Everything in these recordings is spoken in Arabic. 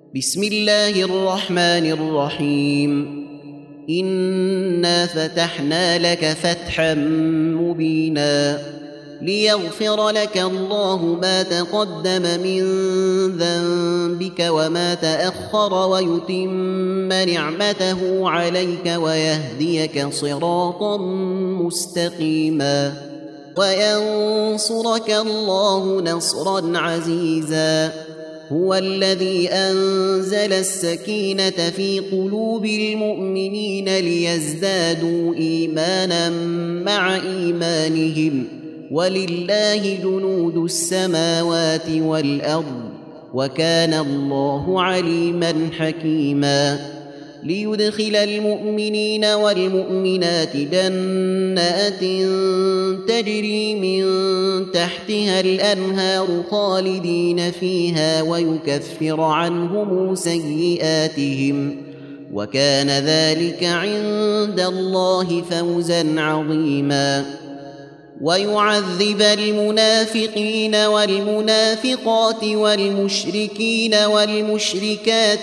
بسم الله الرحمن الرحيم. إنا فتحنا لك فتحا مبينا ليغفر لك الله ما تقدم من ذنبك وما تأخر ويتم نعمته عليك ويهديك صراطا مستقيما وينصرك الله نصرا عزيزا. هو الذي أنزل السكينة في قلوب المؤمنين ليزدادوا إيمانا مع إيمانهم ولله جنود السماوات والأرض وكان الله عليما حكيما. ليدخل المؤمنين والمؤمنات جنات تجري من تحتها الأنهار خالدين فيها ويكفر عنهم سيئاتهم وكان ذلك عند الله فوزا عظيما. ويعذب المنافقين والمنافقات والمشركين والمشركات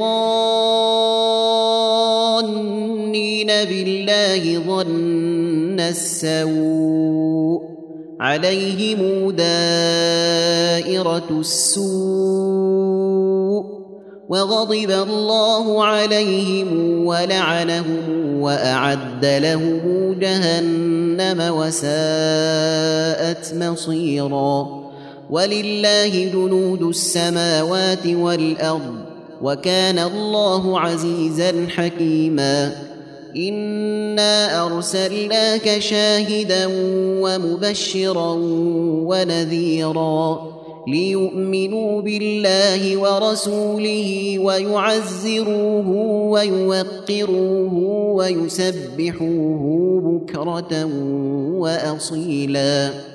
الظانين بالله ظن السوء عليهم دائرة السوء وغضب الله عليهم ولعنهم وأعد لهم جهنم وساءت مصيرا. ولله جنود السماوات والأرض وكان الله عزيزا حكيما. إنا أرسلناك شاهدا ومبشرا ونذيرا ليؤمنوا بالله ورسوله ويعزروه ويوقروه ويسبحوه بكرة وأصيلا.